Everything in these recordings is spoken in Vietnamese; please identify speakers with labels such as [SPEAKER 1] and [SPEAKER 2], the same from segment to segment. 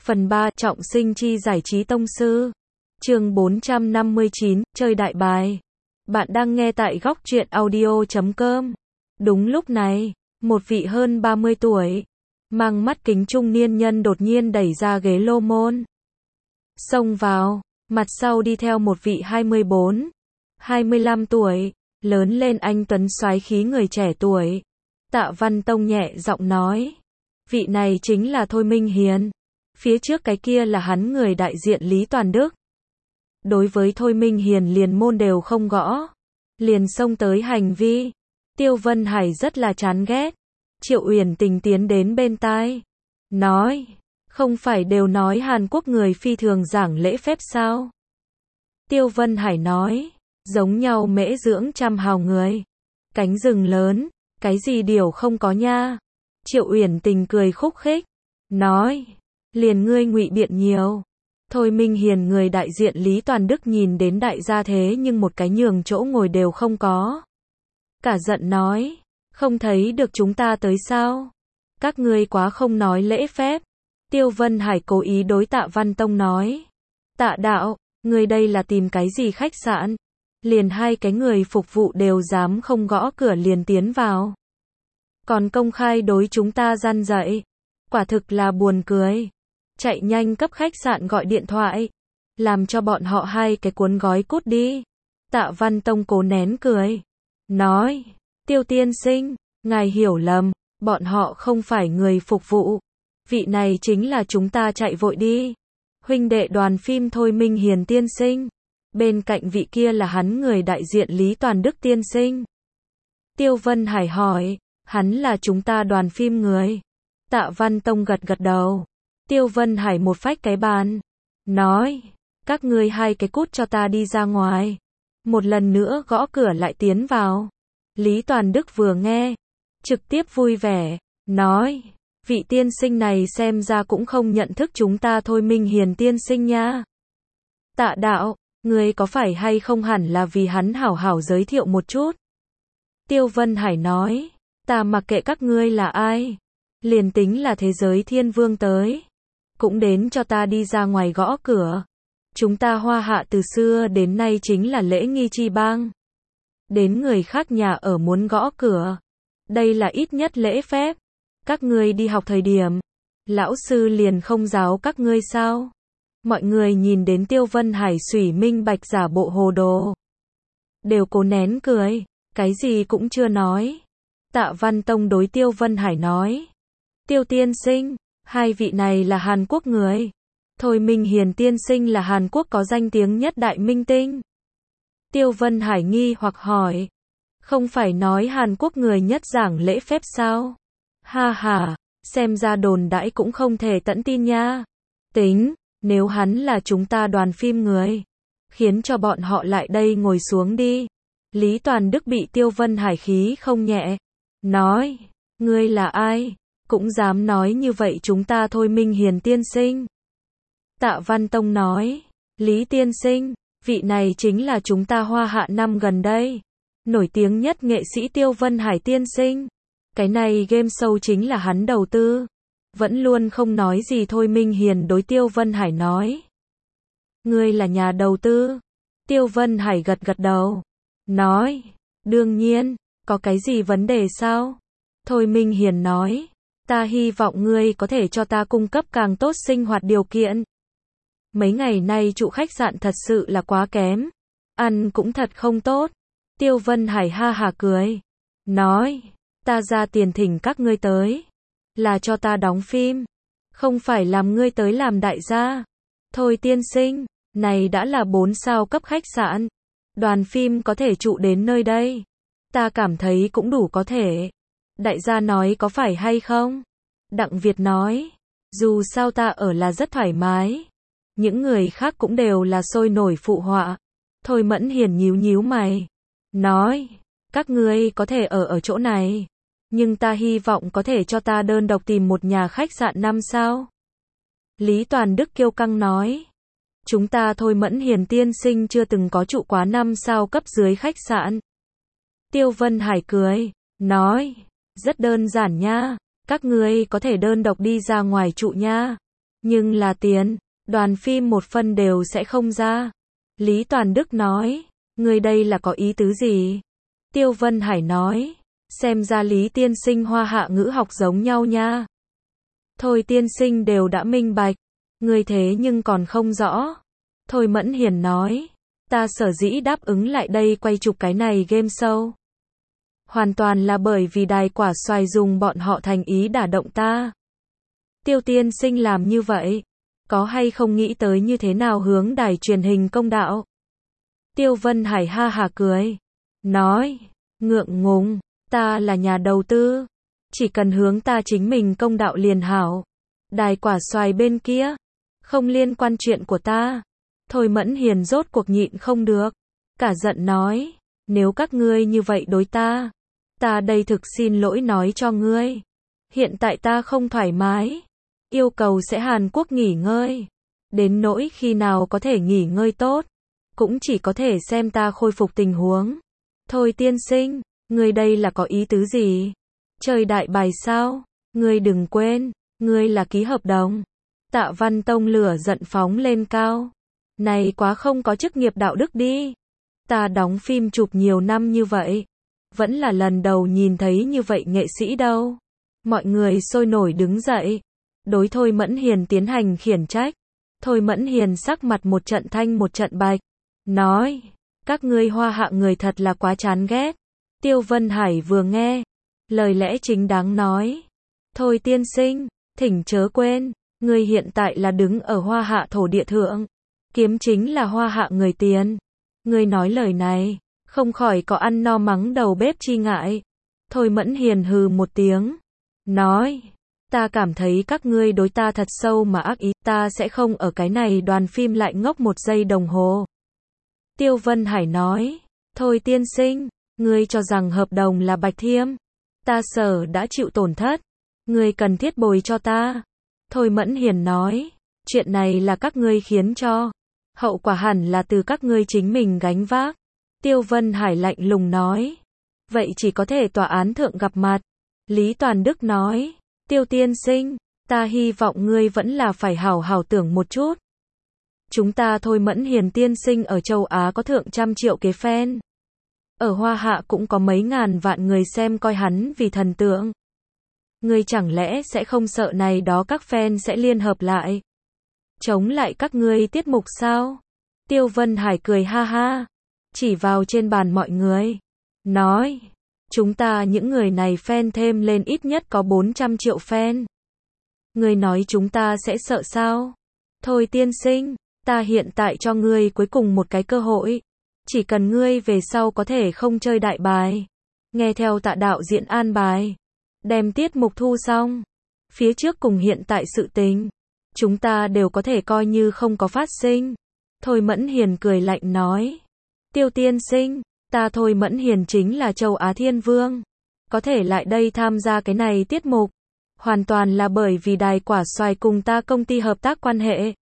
[SPEAKER 1] Phần 3, trọng sinh chi giải trí tông sư. Chương 459, chơi đại bài. Bạn đang nghe tại góc truyện audio.com. Đúng lúc này, một vị hơn 30 tuổi, mang mắt kính trung niên nhân đột nhiên đẩy ra ghế lô môn. Xông vào, mặt sau đi theo một vị 24, 25 tuổi, lớn lên anh tuấn soái khí người trẻ tuổi. Tạ Văn Tông nhẹ giọng nói, vị này chính là Thôi Minh Hiền. Phía trước cái kia là hắn người đại diện Lý Toàn Đức. Đối với Thôi Minh Hiền liền môn đều không gõ, liền xông tới hành vi. Tiêu Vân Hải rất là chán ghét. Triệu Uyển Tình tiến đến bên tai, nói, không phải đều nói Hàn Quốc người phi thường giảng lễ phép sao? Tiêu Vân Hải nói, giống nhau mễ dưỡng trăm hào người. Cánh rừng lớn, cái gì điều không có nha. Triệu Uyển Tình cười khúc khích, nói, liền ngươi ngụy biện nhiều. Thôi Minh Hiền người đại diện Lý Toàn Đức nhìn đến đại gia thế nhưng một cái nhường chỗ ngồi đều không có. Cả giận nói, không thấy được chúng ta tới sao? Các ngươi quá không nói lễ phép. Tiêu Vân Hải cố ý đối Tạ Văn Tông nói, Tạ đạo, ngươi đây là tìm cái gì khách sạn? Liền hai cái người phục vụ đều dám không gõ cửa liền tiến vào. Còn công khai đối chúng ta gian dạy. Quả thực là buồn cười. Chạy nhanh cấp khách sạn gọi điện thoại, làm cho bọn họ hai cái cuốn gói cút đi. Tạ Văn Tông cố nén cười, nói, Tiêu tiên sinh, ngài hiểu lầm, bọn họ không phải người phục vụ. Vị này chính là chúng ta chạy vội đi. Huynh đệ đoàn phim Thôi Minh Hiền tiên sinh. Bên cạnh vị kia là hắn người đại diện Lý Toàn Đức tiên sinh. Tiêu Vân Hải hỏi, hắn là chúng ta đoàn phim người. Tạ Văn Tông gật gật đầu. Tiêu Vân Hải một phách cái bàn, nói, các ngươi hai cái cút cho ta đi ra ngoài. Một lần nữa gõ cửa lại tiến vào. Lý Toàn Đức vừa nghe, trực tiếp vui vẻ, nói, vị tiên sinh này xem ra cũng không nhận thức chúng ta Thôi Minh Hiền tiên sinh nha. Tạ đạo, ngươi có phải hay không hẳn là vì hắn hảo hảo giới thiệu một chút. Tiêu Vân Hải nói, ta mặc kệ các ngươi là ai, liền tính là thế giới thiên vương tới, cũng đến cho ta đi ra ngoài gõ cửa. Chúng ta Hoa Hạ từ xưa đến nay chính là lễ nghi chi bang. Đến người khác nhà ở muốn gõ cửa, đây là ít nhất lễ phép. Các ngươi đi học thời điểm, lão sư liền không giáo các ngươi sao? Mọi người nhìn đến Tiêu Vân Hải xủy minh bạch giả bộ hồ đồ, đều cố nén cười, cái gì cũng chưa nói. Tạ Văn Tông đối Tiêu Vân Hải nói, Tiêu tiên sinh, hai vị này là Hàn Quốc người. Thôi Minh Hiền tiên sinh là Hàn Quốc có danh tiếng nhất đại minh tinh. Tiêu Vân Hải nghi hoặc hỏi, không phải nói Hàn Quốc người nhất giảng lễ phép sao? Ha ha, xem ra đồn đãi cũng không thể tận tin nha. Tính, nếu hắn là chúng ta đoàn phim người, khiến cho bọn họ lại đây ngồi xuống đi. Lý Toàn Đức bị Tiêu Vân Hải khí không nhẹ, nói, ngươi là ai? Cũng dám nói như vậy chúng ta Thôi Minh Hiền tiên sinh. Tạ Văn Tông nói, Lý tiên sinh, vị này chính là chúng ta Hoa Hạ năm gần đây nổi tiếng nhất nghệ sĩ Tiêu Vân Hải tiên sinh. Cái này game show chính là hắn đầu tư. Vẫn luôn không nói gì Thôi Minh Hiền đối Tiêu Vân Hải nói, ngươi là nhà đầu tư? Tiêu Vân Hải gật gật đầu, nói, đương nhiên, có cái gì vấn đề sao? Thôi Minh Hiền nói, ta hy vọng ngươi có thể cho ta cung cấp càng tốt sinh hoạt điều kiện. Mấy ngày nay trụ khách sạn thật sự là quá kém, ăn cũng thật không tốt. Tiêu Vân Hải ha hà cười, nói, ta ra tiền thỉnh các ngươi tới, là cho ta đóng phim, không phải làm ngươi tới làm đại gia. Thôi tiên sinh, này đã là 4 sao cấp khách sạn, đoàn phim có thể trụ đến nơi đây, ta cảm thấy cũng đủ có thể. Đại gia nói có phải hay không? Đặng Việt nói, dù sao ta ở là rất thoải mái. Những người khác cũng đều là sôi nổi phụ họa. Thôi Mẫn Hiền nhíu nhíu mày, nói, các ngươi có thể ở chỗ này, nhưng ta hy vọng có thể cho ta đơn độc tìm một nhà khách sạn 5 sao. Lý Toàn Đức kiêu căng nói, chúng ta Thôi Mẫn Hiền tiên sinh chưa từng có trụ quá 5 sao cấp dưới khách sạn. Tiêu Vân Hải cười, nói, rất đơn giản nha, các ngươi có thể đơn độc đi ra ngoài trụ nha. Nhưng là tiền, đoàn phim một phân đều sẽ không ra. Lý Toàn Đức nói, ngươi đây là có ý tứ gì? Tiêu Vân Hải nói, xem ra Lý tiên sinh Hoa Hạ ngữ học giống nhau nha. Thôi tiên sinh đều đã minh bạch, ngươi thế nhưng còn không rõ. Thôi Mẫn Hiền nói, ta sở dĩ đáp ứng lại đây quay chụp cái này game show. Hoàn toàn là bởi vì đài quả xoài dùng bọn họ thành ý đả động ta. Tiêu tiên sinh làm như vậy, có hay không nghĩ tới như thế nào hướng đài truyền hình công đạo? Tiêu Vân Hải ha hà cười, nói, ngượng ngùng, ta là nhà đầu tư, chỉ cần hướng ta chính mình công đạo liền hảo. Đài quả xoài bên kia, không liên quan chuyện của ta. Thôi Mẫn Hiền rốt cuộc nhịn không được, cả giận nói, nếu các ngươi như vậy đối ta đây thực xin lỗi nói cho ngươi. Hiện tại ta không thoải mái, yêu cầu sẽ Hàn Quốc nghỉ ngơi. Đến nỗi khi nào có thể nghỉ ngơi tốt, cũng chỉ có thể xem ta khôi phục tình huống. Thôi tiên sinh, ngươi đây là có ý tứ gì? Chơi đại bài sao? Ngươi đừng quên, ngươi là ký hợp đồng. Tạ Văn Tông lửa giận phóng lên cao. Này quá không có chức nghiệp đạo đức đi. Ta đóng phim chụp nhiều năm như vậy, vẫn là lần đầu nhìn thấy như vậy nghệ sĩ đâu. Mọi người sôi nổi đứng dậy, đối Thôi Mẫn Hiền tiến hành khiển trách. Thôi Mẫn Hiền sắc mặt một trận thanh một trận bạch, nói, các ngươi Hoa Hạ người thật là quá chán ghét. Tiêu Vân Hải vừa nghe, lời lẽ chính đáng nói, thôi tiên sinh, thỉnh chớ quên, ngươi hiện tại là đứng ở Hoa Hạ thổ địa thượng, kiếm chính là Hoa Hạ người tiền. Ngươi nói lời này, không khỏi có ăn no mắng đầu bếp chi ngại. Thôi Mẫn Hiền hừ một tiếng, nói, ta cảm thấy các ngươi đối ta thật sâu mà ác ý, ta sẽ không ở cái này đoàn phim lại ngốc một giây đồng hồ. Tiêu Vân Hải nói, thôi tiên sinh, ngươi cho rằng hợp đồng là bạch thiêm, ta sở đã chịu tổn thất, ngươi cần thiết bồi cho ta. Thôi Mẫn Hiền nói, chuyện này là các ngươi khiến cho, hậu quả hẳn là từ các ngươi chính mình gánh vác. Tiêu Vân Hải lạnh lùng nói, vậy chỉ có thể tòa án thượng gặp mặt. Lý Toàn Đức nói, Tiêu tiên sinh, ta hy vọng ngươi vẫn là phải hảo hảo tưởng một chút. Chúng ta Thôi Mẫn Hiền tiên sinh ở châu Á có thượng trăm triệu kế fan. Ở Hoa Hạ cũng có mấy ngàn vạn người xem coi hắn vì thần tượng. Ngươi chẳng lẽ sẽ không sợ này đó các fan sẽ liên hợp lại chống lại các ngươi tiết mục sao? Tiêu Vân Hải cười ha ha, chỉ vào trên bàn mọi người, nói, chúng ta những người này fan thêm lên ít nhất có 400 triệu fan. Ngươi nói chúng ta sẽ sợ sao? Thôi tiên sinh, ta hiện tại cho ngươi cuối cùng một cái cơ hội. Chỉ cần ngươi về sau có thể không chơi đại bài, nghe theo Tạ đạo diễn an bài, đem tiết mục thu xong, phía trước cùng hiện tại sự tình, chúng ta đều có thể coi như không có phát sinh. Thôi Mẫn Hiền cười lạnh nói, Tiêu tiên sinh, ta Thôi Mẫn Hiền chính là châu Á Thiên Vương, có thể lại đây tham gia cái này tiết mục, hoàn toàn là bởi vì đài quả xoài cùng ta công ty hợp tác quan hệ.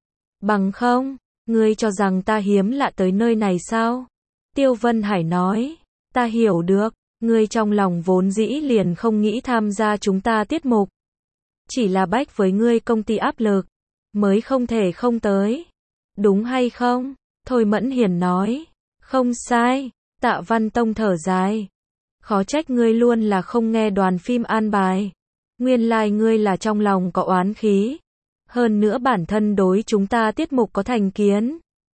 [SPEAKER 1] Bằng không, ngươi cho rằng ta hiếm lạ tới nơi này sao? Tiêu Vân Hải nói, ta hiểu được, ngươi trong lòng vốn dĩ liền không nghĩ tham gia chúng ta tiết mục. Chỉ là bách với ngươi công ty áp lực, mới không thể không tới. Đúng hay không? Thôi Mẫn Hiền nói, không sai. Tạ Văn Tông thở dài, khó trách ngươi luôn là không nghe đoàn phim an bài. Nguyên lai ngươi là trong lòng có oán khí. Hơn nữa bản thân đối chúng ta tiết mục có thành kiến.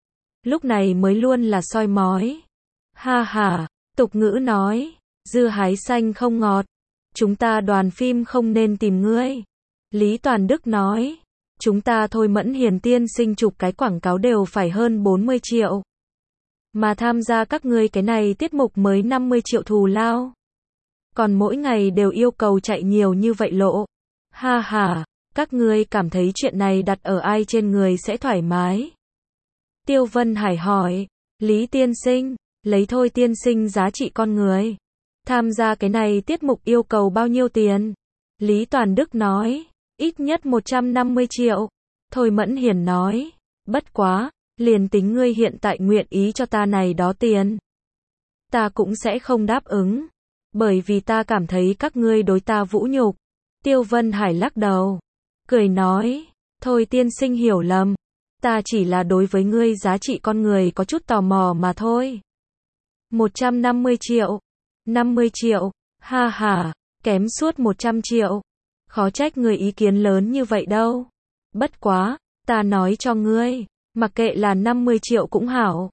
[SPEAKER 1] Lúc này mới luôn là soi mói. Ha ha, tục ngữ nói, dưa hái xanh không ngọt. Chúng ta đoàn phim không nên tìm ngươi. Lý Toàn Đức nói, chúng ta Thôi Mẫn Hiền tiên sinh chụp cái quảng cáo đều phải hơn 40 triệu. Mà tham gia các ngươi cái này tiết mục mới 50 triệu thù lao. Còn mỗi ngày đều yêu cầu chạy nhiều như vậy lộ. Ha ha, các ngươi cảm thấy chuyện này đặt ở ai trên người sẽ thoải mái? Tiêu Vân Hải hỏi, Lý tiên sinh, lấy Thôi tiên sinh giá trị con người. Tham gia cái này tiết mục yêu cầu bao nhiêu tiền? Lý Toàn Đức nói, ít nhất 150 triệu. Thôi Mẫn Hiền nói, bất quá, liền tính ngươi hiện tại nguyện ý cho ta này đó tiền, ta cũng sẽ không đáp ứng, bởi vì ta cảm thấy các ngươi đối ta vũ nhục. Tiêu Vân Hải lắc đầu, cười nói, Thôi tiên sinh hiểu lầm. Ta chỉ là đối với ngươi giá trị con người có chút tò mò mà thôi. 150 triệu. 50 triệu. Ha ha, kém suốt 100 triệu. Khó trách người ý kiến lớn như vậy đâu. Bất quá, ta nói cho ngươi, mặc kệ là 50 triệu cũng hảo,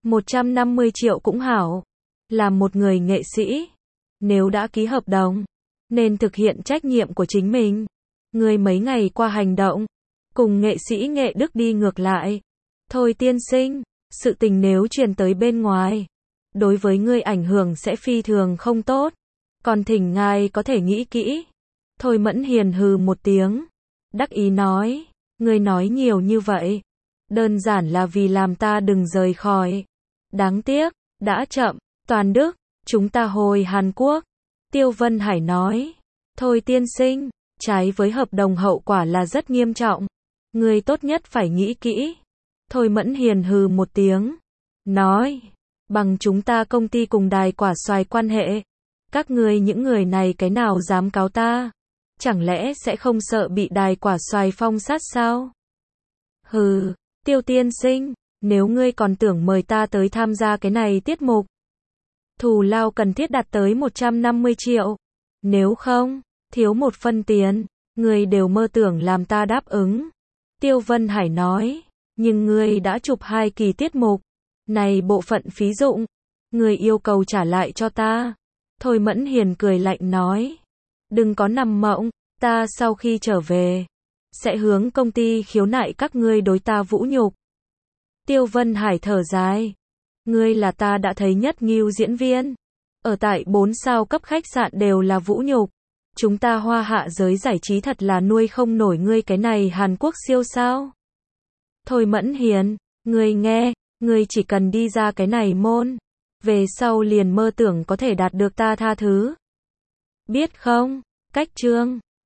[SPEAKER 1] 150 triệu cũng hảo. Là một người nghệ sĩ, nếu đã ký hợp đồng, nên thực hiện trách nhiệm của chính mình. Ngươi mấy ngày qua hành động, cùng nghệ sĩ Nghệ Đức đi ngược lại. Thôi tiên sinh, sự tình nếu truyền tới bên ngoài, đối với ngươi ảnh hưởng sẽ phi thường không tốt. Còn thỉnh ngài có thể nghĩ kỹ. Thôi Mẫn Hiền hừ một tiếng, đắc ý nói, ngươi nói nhiều như vậy, đơn giản là vì làm ta đừng rời khỏi. Đáng tiếc, đã chậm, Toàn Đức, chúng ta hồi Hàn Quốc. Tiêu Vân Hải nói, thôi tiên sinh, trái với hợp đồng hậu quả là rất nghiêm trọng. Ngươi tốt nhất phải nghĩ kỹ. Thôi Mẫn Hiền hừ một tiếng, nói, bằng chúng ta công ty cùng Đài Quả Xoài quan hệ, các ngươi những người này cái nào dám cáo ta? Chẳng lẽ sẽ không sợ bị Đài Quả Xoài phong sát sao? Hừ, Tiêu tiên sinh, nếu ngươi còn tưởng mời ta tới tham gia cái này tiết mục, thù lao cần thiết đạt tới 150 triệu. Nếu không, thiếu một phân tiền, ngươi đều mơ tưởng làm ta đáp ứng. Tiêu Vân Hải nói, nhưng ngươi đã chụp 2 kỳ tiết mục, này bộ phận phí dụng, ngươi yêu cầu trả lại cho ta. Thôi Mẫn Hiền cười lạnh nói, đừng có nằm mộng, ta sau khi trở về, sẽ hướng công ty khiếu nại các ngươi đối ta vũ nhục. Tiêu Vân Hải thở dài, ngươi là ta đã thấy nhất ngưu diễn viên, ở tại 4 sao cấp khách sạn đều là vũ nhục. Chúng ta hoa hạ giới giải trí thật là nuôi không nổi ngươi cái này Hàn Quốc siêu sao. Thôi Mẫn Hiền, ngươi nghe, ngươi chỉ cần đi ra cái này môn, về sau liền mơ tưởng có thể đạt được ta tha thứ. Biết không? Cách chương